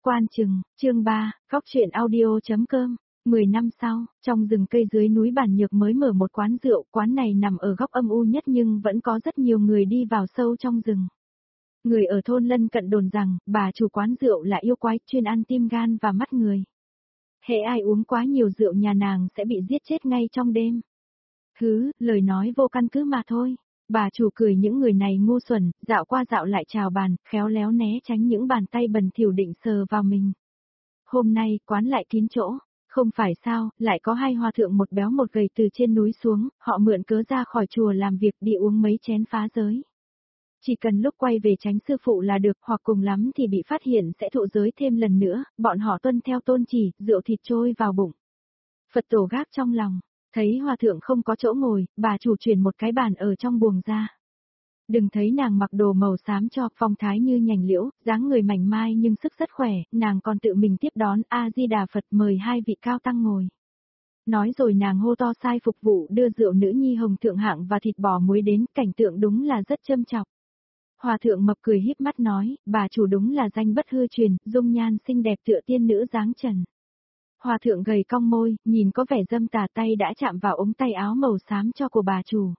Quan Chừng, chương 3, Góc truyện audio.com. 10 năm sau, trong rừng cây dưới núi Bản Nhược mới mở một quán rượu, quán này nằm ở góc âm u nhất nhưng vẫn có rất nhiều người đi vào sâu trong rừng. Người ở thôn lân cận đồn rằng, bà chủ quán rượu là yêu quái, chuyên ăn tim gan và mắt người. Hễ ai uống quá nhiều rượu nhà nàng sẽ bị giết chết ngay trong đêm. Lời nói vô căn cứ mà thôi. Bà chủ cười những người này ngu xuẩn, dạo qua dạo lại chào bàn, khéo léo né tránh những bàn tay bẩn thỉu định sờ vào mình. Hôm nay, quán lại kín chỗ. Không phải sao, lại có hai hòa thượng một béo một gầy từ trên núi xuống, họ mượn cớ ra khỏi chùa làm việc đi uống mấy chén phá giới. Chỉ cần lúc quay về tránh sư phụ là được, hoặc cùng lắm thì bị phát hiện sẽ thụ giới thêm lần nữa, bọn họ tuân theo tôn chỉ, rượu thịt trôi vào bụng. Phật tổ gác trong lòng, thấy hòa thượng không có chỗ ngồi, bà chủ chuyển một cái bàn ở trong buồng ra. Đừng thấy nàng mặc đồ màu xám cho, phong thái như nhành liễu, dáng người mảnh mai nhưng sức rất khỏe, nàng còn tự mình tiếp đón A-di-đà Phật mời hai vị cao tăng ngồi. Nói rồi nàng hô to sai phục vụ đưa rượu nữ nhi hồng thượng hạng và thịt bò muối đến, cảnh tượng đúng là rất châm chọc. Hòa thượng mập cười híp mắt nói, bà chủ đúng là danh bất hư truyền, dung nhan xinh đẹp tựa tiên nữ dáng trần. Hòa thượng gầy cong môi, nhìn có vẻ dâm tà, tay đã chạm vào ống tay áo màu xám cho của bà chủ.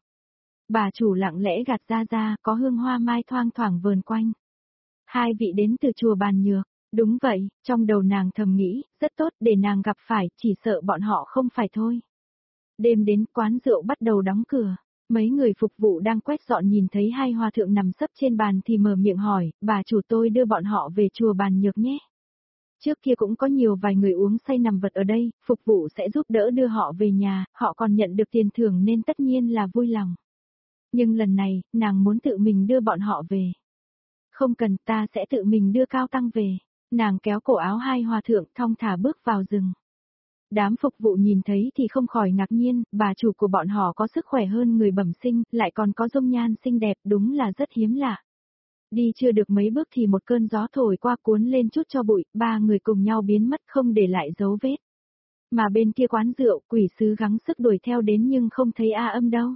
Bà chủ lặng lẽ gạt ra, có hương hoa mai thoang thoảng vờn quanh. Hai vị đến từ chùa Bàn Nhược. Đúng vậy, trong đầu nàng thầm nghĩ, rất tốt để nàng gặp phải, chỉ sợ bọn họ không phải thôi. Đêm đến, quán rượu bắt đầu đóng cửa. Mấy người phục vụ đang quét dọn nhìn thấy hai hòa thượng nằm sấp trên bàn thì mở miệng hỏi, bà chủ tôi đưa bọn họ về chùa Bàn Nhược nhé. Trước kia cũng có nhiều vài người uống say nằm vật ở đây, phục vụ sẽ giúp đỡ đưa họ về nhà, họ còn nhận được tiền thưởng nên tất nhiên là vui lòng. Nhưng lần này, nàng muốn tự mình đưa bọn họ về. Không cần, ta sẽ tự mình đưa cao tăng về. Nàng kéo cổ áo hai hòa thượng thong thả bước vào rừng. Đám phục vụ nhìn thấy thì không khỏi ngạc nhiên, bà chủ của bọn họ có sức khỏe hơn người bẩm sinh, lại còn có dung nhan xinh đẹp, đúng là rất hiếm lạ. Đi chưa được mấy bước thì một cơn gió thổi qua cuốn lên chút cho bụi, ba người cùng nhau biến mất không để lại dấu vết. Mà bên kia quán rượu, quỷ sứ gắng sức đuổi theo đến nhưng không thấy A Âm đâu.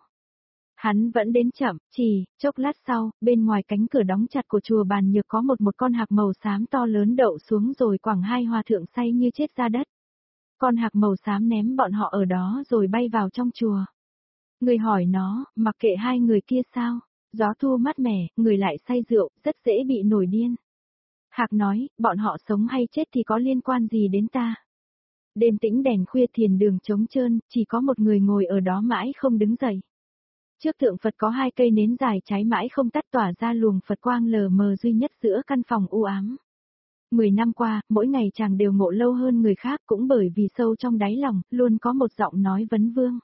Hắn vẫn đến chậm, chốc lát sau, bên ngoài cánh cửa đóng chặt của chùa Bàn Nhược có một con hạc màu xám to lớn đậu xuống rồi quẳng hai hòa thượng say như chết ra đất. Con hạc màu xám ném bọn họ ở đó rồi bay vào trong chùa. Người hỏi nó, mặc kệ hai người kia sao? Gió thu mát mẻ, người lại say rượu, rất dễ bị nổi điên. Hạc nói, bọn họ sống hay chết thì có liên quan gì đến ta? Đêm tĩnh đèn khuya thiền đường trống trơn, chỉ có một người ngồi ở đó mãi không đứng dậy. Trước tượng Phật có hai cây nến dài cháy mãi không tắt tỏa ra luồng Phật quang lờ mờ duy nhất giữa căn phòng u ám. 10 năm qua, mỗi ngày chàng đều ngộ lâu hơn người khác cũng bởi vì sâu trong đáy lòng, luôn có một giọng nói vấn vương.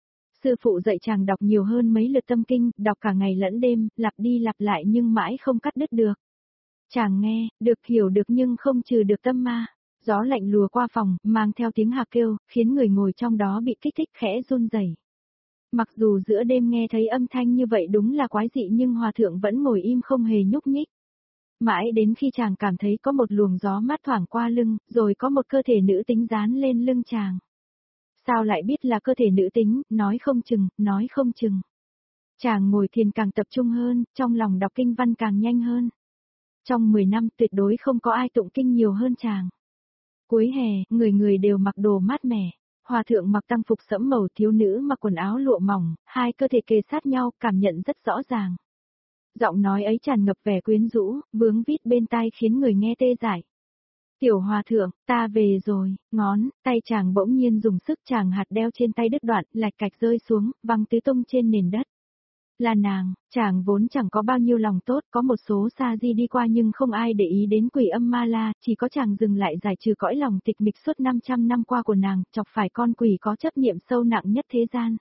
Sư phụ dạy chàng đọc nhiều hơn mấy lượt tâm kinh, đọc cả ngày lẫn đêm, lặp đi lặp lại nhưng mãi không cắt đứt được. Chàng nghe, được hiểu được nhưng không trừ được tâm ma. Gió lạnh lùa qua phòng, mang theo tiếng hạc kêu, khiến người ngồi trong đó bị kích thích khẽ run rẩy. Mặc dù giữa đêm nghe thấy âm thanh như vậy đúng là quái dị nhưng hòa thượng vẫn ngồi im không hề nhúc nhích. Mãi đến khi chàng cảm thấy có một luồng gió mát thoảng qua lưng, rồi có một cơ thể nữ tính dán lên lưng chàng. Sao lại biết là cơ thể nữ tính, nói không chừng. Chàng ngồi thiền càng tập trung hơn, trong lòng đọc kinh văn càng nhanh hơn. Trong 10 năm tuyệt đối không có ai tụng kinh nhiều hơn chàng. Cuối hè, người đều mặc đồ mát mẻ. Hòa thượng mặc tăng phục sẫm màu, thiếu nữ mặc quần áo lụa mỏng, hai cơ thể kề sát nhau, cảm nhận rất rõ ràng. Giọng nói ấy tràn ngập vẻ quyến rũ, vướng vít bên tai khiến người nghe tê dại. Tiểu hòa thượng, ta về rồi, ngón, tay chàng bỗng nhiên dùng sức, chàng hạt đeo trên tay đứt đoạn, lạch cạch rơi xuống, văng tứ tung trên nền đất. Là nàng, chàng vốn chẳng có bao nhiêu lòng tốt, có một số sa di đi qua nhưng không ai để ý đến quỷ âm ma la, chỉ có chàng dừng lại giải trừ cõi lòng tịch mịch suốt 500 năm qua của nàng, chọc phải con quỷ có chấp niệm sâu nặng nhất thế gian.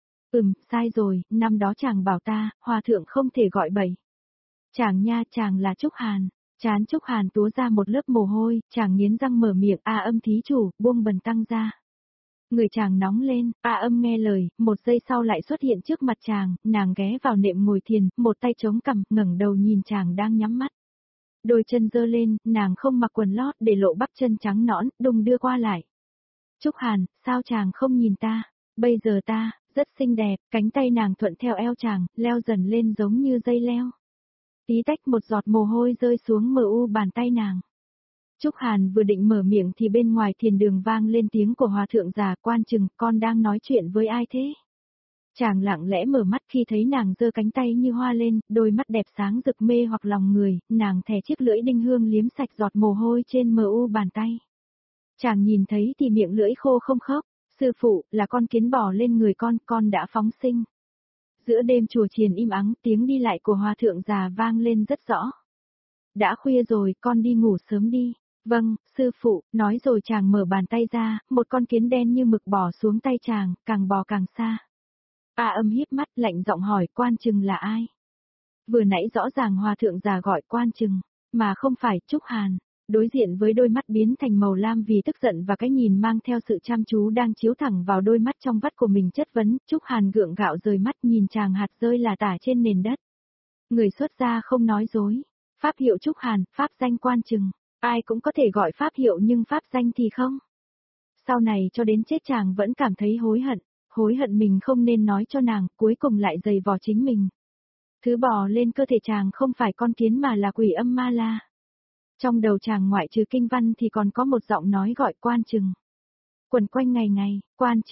Sai rồi, năm đó chàng bảo ta, hòa thượng không thể gọi bậy. Chàng nha, chàng là Trúc Hàn. Trán Trúc Hàn túa ra một lớp mồ hôi, chàng nghiến răng mở miệng, A Âm thí chủ, buông bần tăng ra. Người chàng nóng lên, A Âm nghe lời, một giây sau lại xuất hiện trước mặt chàng, nàng ghé vào nệm ngồi thiền, một tay chống cằm, ngẩng đầu nhìn chàng đang nhắm mắt. Đôi chân giơ lên, nàng không mặc quần lót để lộ bắp chân trắng nõn, đung đưa qua lại. Trúc Hàn, sao chàng không nhìn ta? Bây giờ ta, rất xinh đẹp, cánh tay nàng thuận theo eo chàng, leo dần lên giống như dây leo. Tí tách một giọt mồ hôi rơi xuống mờ u bàn tay nàng. Trúc Hàn vừa định mở miệng thì bên ngoài thiền đường vang lên tiếng của hòa thượng già, quan chừng, con đang nói chuyện với ai thế? Chàng lặng lẽ mở mắt khi thấy nàng giơ cánh tay như hoa lên, đôi mắt đẹp sáng rực mê hoặc lòng người, nàng thè chiếc lưỡi đinh hương liếm sạch giọt mồ hôi trên mờ u bàn tay. Chàng nhìn thấy thì miệng lưỡi khô không khớp, sư phụ, là con kiến bò lên người con đã phóng sinh. Giữa đêm chùa chiền im ắng, tiếng đi lại của hòa thượng già vang lên rất rõ. Đã khuya rồi, con đi ngủ sớm đi. Vâng, sư phụ, nói rồi chàng mở bàn tay ra, một con kiến đen như mực bò xuống tay chàng, càng bò càng xa. Âm híp mắt lạnh giọng hỏi quan chừng là ai? Vừa nãy rõ ràng hòa thượng già gọi quan chừng, mà không phải Trúc Hàn. Đối diện với đôi mắt biến thành màu lam vì tức giận và cái nhìn mang theo sự chăm chú đang chiếu thẳng vào đôi mắt trong vắt của mình chất vấn, Trúc Hàn gượng gạo rời mắt nhìn chàng hạt rơi là tả trên nền đất. Người xuất gia không nói dối. Pháp hiệu Trúc Hàn, pháp danh quan chừng. Ai cũng có thể gọi pháp hiệu nhưng pháp danh thì không. Sau này cho đến chết chàng vẫn cảm thấy hối hận mình không nên nói cho nàng, cuối cùng lại giày vò chính mình. Thứ bò lên cơ thể chàng không phải con kiến mà là quỷ âm ma la. Trong đầu chàng ngoại trừ kinh văn thì còn có một giọng nói gọi quan chừng. Quẩn quanh ngày ngày,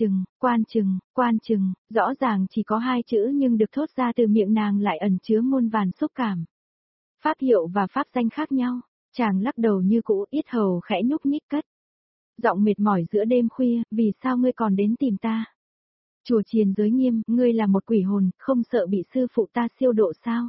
quan chừng, rõ ràng chỉ có hai chữ nhưng được thốt ra từ miệng nàng lại ẩn chứa muôn vàn xúc cảm. Pháp hiệu và pháp danh khác nhau, chàng lắc đầu như cũ, yết hầu khẽ nhúc nhích cất. Giọng mệt mỏi giữa đêm khuya, vì sao ngươi còn đến tìm ta? Chùa chiền giới nghiêm, ngươi là một quỷ hồn, không sợ bị sư phụ ta siêu độ sao?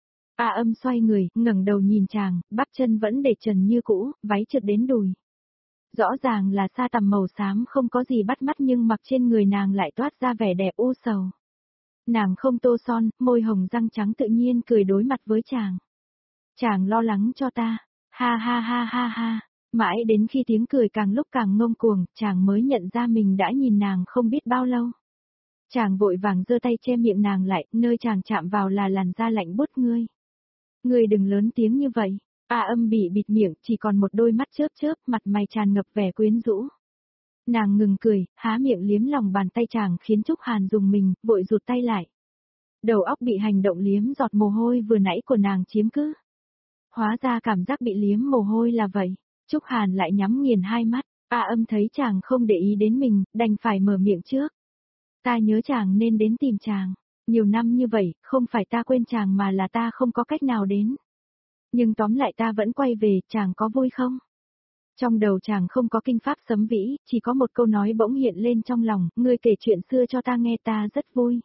Âm xoay người, ngẩng đầu nhìn chàng, bắp chân vẫn để trần như cũ, váy trượt đến đùi. Rõ ràng là sa tằm màu xám không có gì bắt mắt nhưng mặc trên người nàng lại toát ra vẻ đẹp u sầu. Nàng không tô son, môi hồng răng trắng tự nhiên cười đối mặt với chàng. Chàng lo lắng cho ta, ha ha ha ha ha, mãi đến khi tiếng cười càng lúc càng ngông cuồng, chàng mới nhận ra mình đã nhìn nàng không biết bao lâu. Chàng vội vàng giơ tay che miệng nàng lại, nơi chàng chạm vào là làn da lạnh buốt ngươi. Ngươi đừng lớn tiếng như vậy. Âm bị bịt miệng, chỉ còn một đôi mắt chớp chớp, mặt mày tràn ngập vẻ quyến rũ. Nàng ngừng cười, há miệng liếm lòng bàn tay chàng khiến Trúc Hàn dùng mình, vội rụt tay lại. Đầu óc bị hành động liếm giọt mồ hôi vừa nãy của nàng chiếm cứ. Hóa ra cảm giác bị liếm mồ hôi là vậy. Trúc Hàn lại nhắm nghiền hai mắt, Âm thấy chàng không để ý đến mình, đành phải mở miệng trước. Ta nhớ chàng nên đến tìm chàng. Nhiều năm như vậy, không phải ta quên chàng mà là ta không có cách nào đến. Nhưng tóm lại ta vẫn quay về, chàng có vui không? Trong đầu chàng không có kinh pháp sấm vĩ, chỉ có một câu nói bỗng hiện lên trong lòng, ngươi kể chuyện xưa cho ta nghe ta rất vui.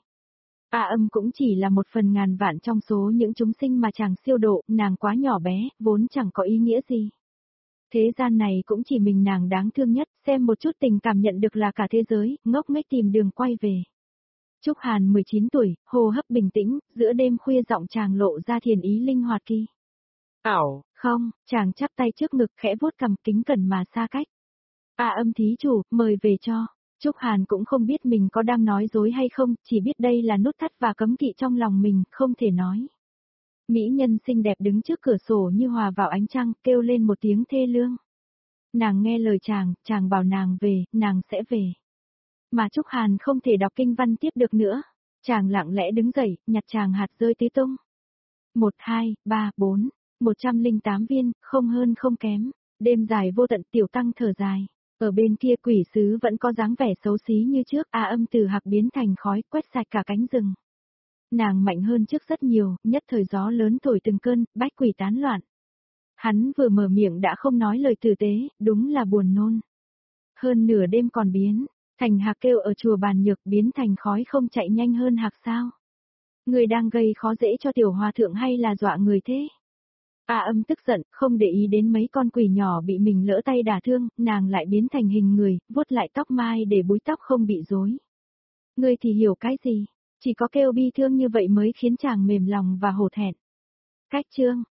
Âm cũng chỉ là một phần ngàn vạn trong số những chúng sinh mà chàng siêu độ, nàng quá nhỏ bé, vốn chẳng có ý nghĩa gì. Thế gian này cũng chỉ mình nàng đáng thương nhất, xem một chút tình cảm nhận được là cả thế giới, ngốc nghếch tìm đường quay về. Trúc Hàn 19 tuổi, hô hấp bình tĩnh, giữa đêm khuya giọng chàng lộ ra thiền ý linh hoạt kỳ. Không, chàng chắp tay trước ngực khẽ vuốt cằm kính cẩn mà xa cách. Âm thí chủ, mời về cho. Trúc Hàn cũng không biết mình có đang nói dối hay không, chỉ biết đây là nút thắt và cấm kỵ trong lòng mình, không thể nói. Mỹ nhân xinh đẹp đứng trước cửa sổ như hòa vào ánh trăng, kêu lên một tiếng thê lương. Nàng nghe lời chàng bảo nàng về, nàng sẽ về. Mà Trúc Hàn không thể đọc kinh văn tiếp được nữa. Chàng lặng lẽ đứng dậy, nhặt chàng hạt rơi tứ tung. 1, 2, 3, 4, 108 viên, không hơn không kém. Đêm dài vô tận, tiểu tăng thở dài. Ở bên kia quỷ sứ vẫn có dáng vẻ xấu xí như trước, Âm từ hạc biến thành khói, quét sạch cả cánh rừng. Nàng mạnh hơn trước rất nhiều, nhất thời gió lớn thổi từng cơn, bách quỷ tán loạn. Hắn vừa mở miệng đã không nói lời tử tế, đúng là buồn nôn. Hơn nửa đêm còn biến, thành hạc kêu ở chùa bàn nhược biến thành khói không chạy nhanh hơn hạc sao? Người đang gây khó dễ cho tiểu hòa thượng hay là dọa người thế? Âm tức giận, không để ý đến mấy con quỷ nhỏ bị mình lỡ tay đả thương, nàng lại biến thành hình người, vuốt lại tóc mai để búi tóc không bị rối. Ngươi thì hiểu cái gì? Chỉ có kêu bi thương như vậy mới khiến chàng mềm lòng và hổ thẹn. Cách chương